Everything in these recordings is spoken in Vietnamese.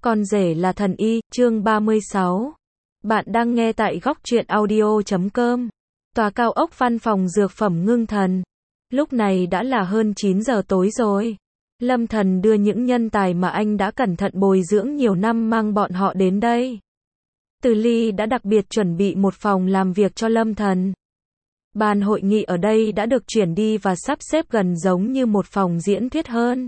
Con rể là thần y, chương 36. Bạn đang nghe tại góc truyện audio.com. Tòa cao ốc văn phòng dược phẩm Ngưng Thần. Lúc này đã là hơn 9 giờ tối rồi. Lâm Thần đưa những nhân tài mà anh đã cẩn thận bồi dưỡng nhiều năm mang bọn họ đến đây. Từ Ly đã đặc biệt chuẩn bị một phòng làm việc cho Lâm Thần. Bàn hội nghị ở đây đã được chuyển đi và sắp xếp gần giống như một phòng diễn thuyết hơn.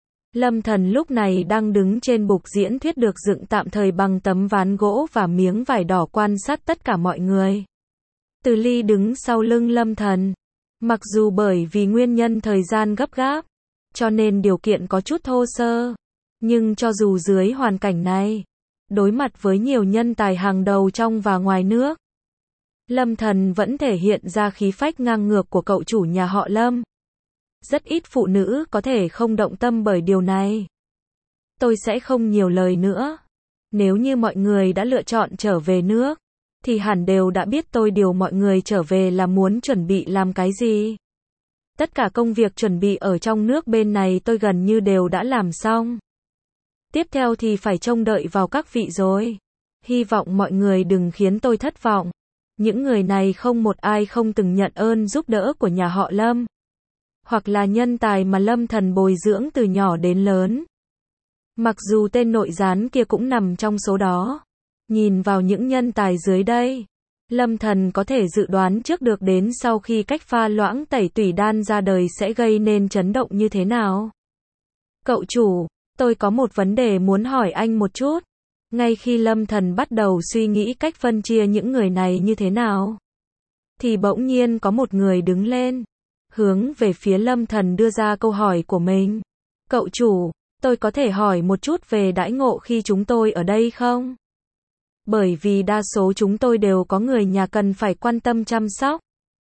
Lâm Thần lúc này đang đứng trên bục diễn thuyết được dựng tạm thời bằng tấm ván gỗ và miếng vải đỏ quan sát tất cả mọi người. Từ Ly đứng sau lưng Lâm Thần. Mặc dù bởi vì nguyên nhân thời gian gấp gáp, cho nên điều kiện có chút thô sơ. Nhưng cho dù dưới hoàn cảnh này, đối mặt với nhiều nhân tài hàng đầu trong và ngoài nước, Lâm Thần vẫn thể hiện ra khí phách ngang ngược của cậu chủ nhà họ Lâm. Rất ít phụ nữ có thể không động tâm bởi điều này. Tôi sẽ không nhiều lời nữa. Nếu như mọi người đã lựa chọn trở về nước, thì hẳn đều đã biết tôi điều mọi người trở về là muốn chuẩn bị làm cái gì. Tất cả công việc chuẩn bị ở trong nước bên này tôi gần như đều đã làm xong. Tiếp theo thì phải trông đợi vào các vị rồi. Hy vọng mọi người đừng khiến tôi thất vọng. Những người này không một ai không từng nhận ơn giúp đỡ của nhà họ Lâm. Hoặc là nhân tài mà Lâm Thần bồi dưỡng từ nhỏ đến lớn. Mặc dù tên nội gián kia cũng nằm trong số đó. Nhìn vào những nhân tài dưới đây, Lâm Thần có thể dự đoán trước được đến sau khi cách pha loãng tẩy tủy đan ra đời sẽ gây nên chấn động như thế nào. Cậu chủ, tôi có một vấn đề muốn hỏi anh một chút. Ngay khi Lâm Thần bắt đầu suy nghĩ cách phân chia những người này như thế nào, thì bỗng nhiên có một người đứng lên, hướng về phía Lâm Thần đưa ra câu hỏi của mình. Cậu chủ, tôi có thể hỏi một chút về đãi ngộ khi chúng tôi ở đây không? Bởi vì đa số chúng tôi đều có người nhà cần phải quan tâm chăm sóc.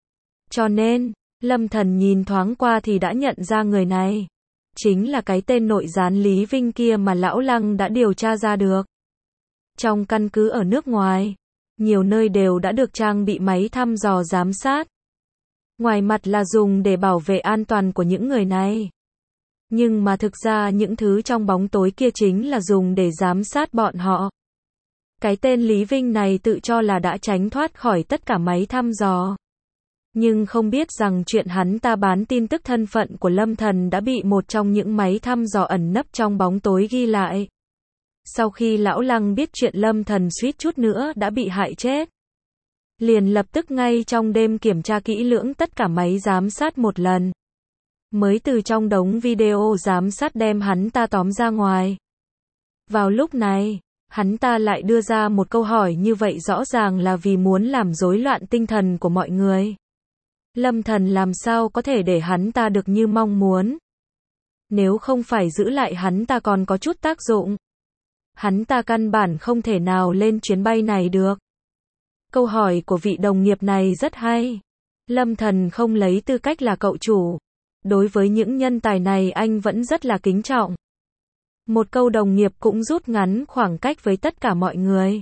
Cho nên, Lâm Thần nhìn thoáng qua thì đã nhận ra người này. Chính là cái tên nội gián Lý Vinh kia mà Lão Lăng đã điều tra ra được. Trong căn cứ ở nước ngoài, nhiều nơi đều đã được trang bị máy thăm dò giám sát. Ngoài mặt là dùng để bảo vệ an toàn của những người này. Nhưng mà thực ra những thứ trong bóng tối kia chính là dùng để giám sát bọn họ. Cái tên Lý Vinh này tự cho là đã tránh thoát khỏi tất cả máy thăm dò. Nhưng không biết rằng chuyện hắn ta bán tin tức thân phận của Lâm Thần đã bị một trong những máy thăm dò ẩn nấp trong bóng tối ghi lại. Sau khi Lão Lăng biết chuyện Lâm Thần suýt chút nữa đã bị hại chết, liền lập tức ngay trong đêm kiểm tra kỹ lưỡng tất cả máy giám sát một lần. Mới từ trong đống video giám sát đem hắn ta tóm ra ngoài. Vào lúc này, hắn ta lại đưa ra một câu hỏi như vậy rõ ràng là vì muốn làm rối loạn tinh thần của mọi người. Lâm Thần làm sao có thể để hắn ta được như mong muốn. Nếu không phải giữ lại hắn ta còn có chút tác dụng. Hắn ta căn bản không thể nào lên chuyến bay này được. Câu hỏi của vị đồng nghiệp này rất hay. Lâm Thần không lấy tư cách là cậu chủ. Đối với những nhân tài này anh vẫn rất là kính trọng. Một câu đồng nghiệp cũng rút ngắn khoảng cách với tất cả mọi người.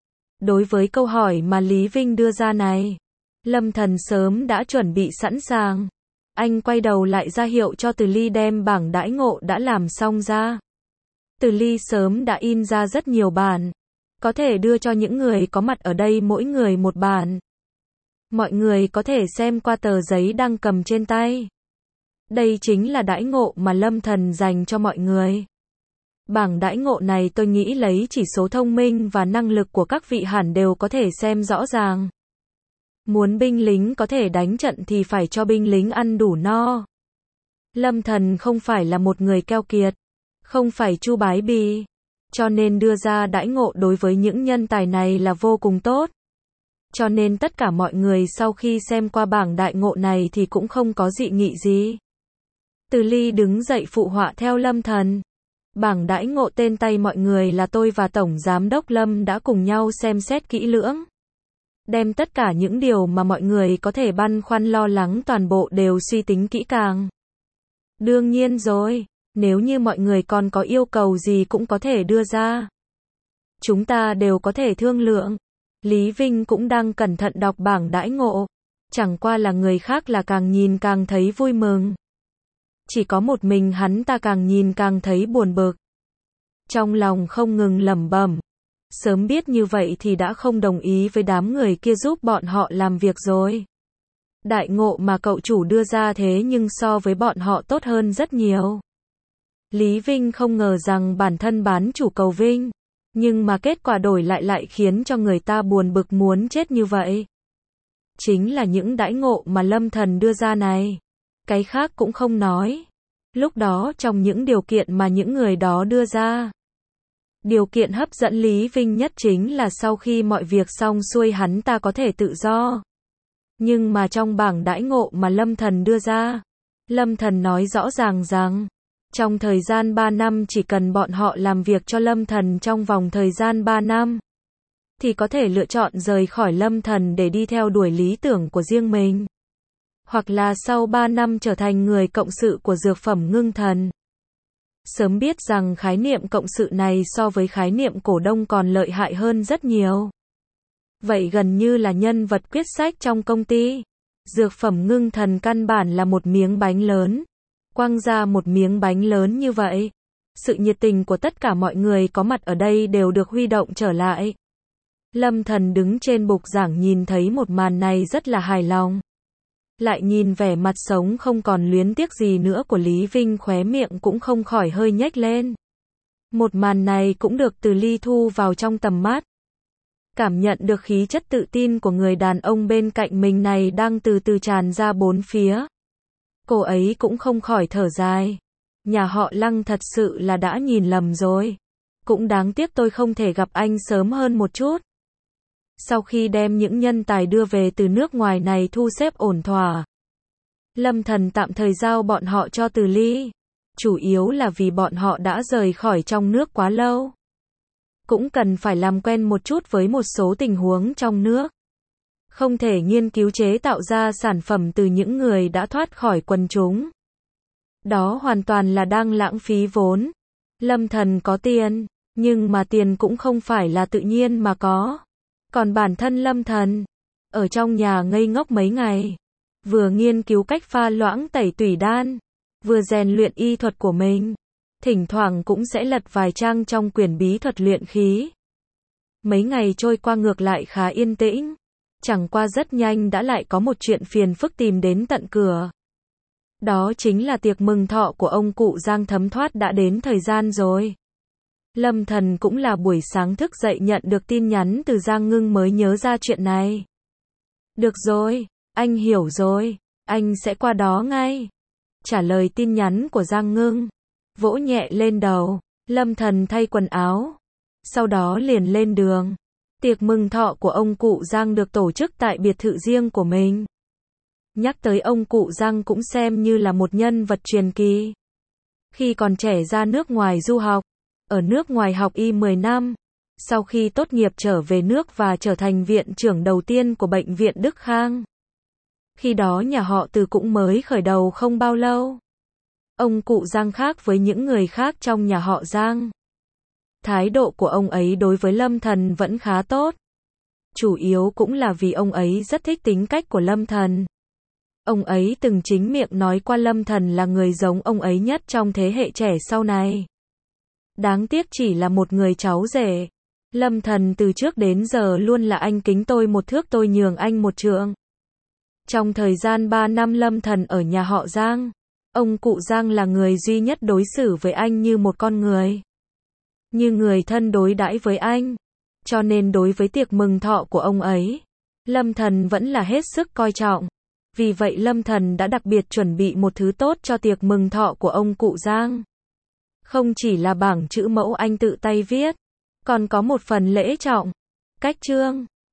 Đối với câu hỏi mà Lý Vinh đưa ra này, Lâm Thần sớm đã chuẩn bị sẵn sàng. Anh quay đầu lại ra hiệu cho Từ Ly đem bảng đãi ngộ đã làm xong ra. Từ Ly sớm đã in ra rất nhiều bản. Có thể đưa cho những người có mặt ở đây mỗi người một bản. Mọi người có thể xem qua tờ giấy đang cầm trên tay. Đây chính là đãi ngộ mà Lâm Thần dành cho mọi người. Bảng đãi ngộ này tôi nghĩ lấy chỉ số thông minh và năng lực của các vị hẳn đều có thể xem rõ ràng. Muốn binh lính có thể đánh trận thì phải cho binh lính ăn đủ no. Lâm Thần không phải là một người keo kiệt, không phải Chu Bái Bì, cho nên đưa ra đãi ngộ đối với những nhân tài này là vô cùng tốt. Cho nên tất cả mọi người sau khi xem qua bảng đãi ngộ này thì cũng không có dị nghị gì. Từ Ly đứng dậy phụ họa theo Lâm Thần. Bảng đãi ngộ tên tay mọi người là tôi và Tổng Giám đốc Lâm đã cùng nhau xem xét kỹ lưỡng. Đem tất cả những điều mà mọi người có thể băn khoăn lo lắng toàn bộ đều suy tính kỹ càng. Đương nhiên rồi, nếu như mọi người còn có yêu cầu gì cũng có thể đưa ra. Chúng ta đều có thể thương lượng. Lý Vinh cũng đang cẩn thận đọc bảng đãi ngộ. Chẳng qua là người khác là càng nhìn càng thấy vui mừng. Chỉ có một mình hắn ta càng nhìn càng thấy buồn bực. Trong lòng không ngừng lẩm bẩm. Sớm biết như vậy thì đã không đồng ý với đám người kia giúp bọn họ làm việc rồi. Đại ngộ mà cậu chủ đưa ra thế nhưng so với bọn họ tốt hơn rất nhiều. Lý Vinh không ngờ rằng bản thân bán chủ cầu Vinh. Nhưng mà kết quả đổi lại khiến cho người ta buồn bực muốn chết như vậy. Chính là những đãi ngộ mà Lâm Thần đưa ra này. Cái khác cũng không nói. Lúc đó trong những điều kiện mà những người đó đưa ra, điều kiện hấp dẫn Lý Vinh nhất chính là sau khi mọi việc xong xuôi hắn ta có thể tự do. Nhưng mà trong bảng đãi ngộ mà Lâm Thần đưa ra, Lâm Thần nói rõ ràng rằng, trong thời gian 3 năm chỉ cần bọn họ làm việc cho Lâm Thần trong vòng thời gian 3 năm, thì có thể lựa chọn rời khỏi Lâm Thần để đi theo đuổi lý tưởng của riêng mình. Hoặc là sau 3 năm trở thành người cộng sự của dược phẩm Ngưng Thần. Sớm biết rằng khái niệm cộng sự này so với khái niệm cổ đông còn lợi hại hơn rất nhiều. Vậy gần như là nhân vật quyết sách trong công ty. Dược phẩm Ngưng Thần căn bản là một miếng bánh lớn. Quăng ra một miếng bánh lớn như vậy, sự nhiệt tình của tất cả mọi người có mặt ở đây đều được huy động trở lại. Lâm Thần đứng trên bục giảng nhìn thấy một màn này rất là hài lòng. Lại nhìn vẻ mặt sống không còn luyến tiếc gì nữa của Lý Vinh, khóe miệng cũng không khỏi hơi nhếch lên. Một màn này cũng được Từ Ly thu vào trong tầm mắt. Cảm nhận được khí chất tự tin của người đàn ông bên cạnh mình này đang từ từ tràn ra bốn phía. Cô ấy cũng không khỏi thở dài. Nhà họ Lăng thật sự là đã nhìn lầm rồi. Cũng đáng tiếc tôi không thể gặp anh sớm hơn một chút. Sau khi đem những nhân tài đưa về từ nước ngoài này thu xếp ổn thỏa, Lâm Thần tạm thời giao bọn họ cho Từ Ly. Chủ yếu là vì bọn họ đã rời khỏi trong nước quá lâu. Cũng cần phải làm quen một chút với một số tình huống trong nước. Không thể nghiên cứu chế tạo ra sản phẩm từ những người đã thoát khỏi quần chúng. Đó hoàn toàn là đang lãng phí vốn. Lâm Thần có tiền, nhưng mà tiền cũng không phải là tự nhiên mà có. Còn bản thân Lâm Thần, ở trong nhà ngây ngốc mấy ngày, vừa nghiên cứu cách pha loãng tẩy tủy đan, vừa rèn luyện y thuật của mình. Thỉnh thoảng cũng sẽ lật vài trang trong quyển bí thuật luyện khí. Mấy ngày trôi qua ngược lại khá yên tĩnh. Chẳng qua rất nhanh đã lại có một chuyện phiền phức tìm đến tận cửa. Đó chính là tiệc mừng thọ của ông cụ Giang thấm thoát đã đến thời gian rồi. Lâm Thần cũng là buổi sáng thức dậy nhận được tin nhắn từ Giang Ngưng mới nhớ ra chuyện này. Được rồi, anh hiểu rồi, anh sẽ qua đó ngay. Trả lời tin nhắn của Giang Ngưng, vỗ nhẹ lên đầu, Lâm Thần thay quần áo. Sau đó liền lên đường. Tiệc mừng thọ của ông cụ Giang được tổ chức tại biệt thự riêng của mình. Nhắc tới ông cụ Giang cũng xem như là một nhân vật truyền kỳ. Khi còn trẻ ra nước ngoài du học, ở nước ngoài học y 10 năm, sau khi tốt nghiệp trở về nước và trở thành viện trưởng đầu tiên của bệnh viện Đức Khang. Khi đó nhà họ Từ cũng mới khởi đầu không bao lâu. Ông cụ Giang khác với những người khác trong nhà họ Giang. Thái độ của ông ấy đối với Lâm Thần vẫn khá tốt. Chủ yếu cũng là vì ông ấy rất thích tính cách của Lâm Thần. Ông ấy từng chính miệng nói qua Lâm Thần là người giống ông ấy nhất trong thế hệ trẻ sau này. Đáng tiếc chỉ là một người cháu rể. Lâm Thần từ trước đến giờ luôn là anh kính tôi một thước tôi nhường anh một trượng. Trong thời gian 3 năm Lâm Thần ở nhà họ Giang, ông cụ Giang là người duy nhất đối xử với anh như một con người. Như người thân đối đãi với anh. Cho nên đối với tiệc mừng thọ của ông ấy, Lâm Thần vẫn là hết sức coi trọng. Vì vậy Lâm Thần đã đặc biệt chuẩn bị một thứ tốt cho tiệc mừng thọ của ông cụ Giang. Không chỉ là bảng chữ mẫu anh tự tay viết, còn có một phần lễ trọng, cách chương.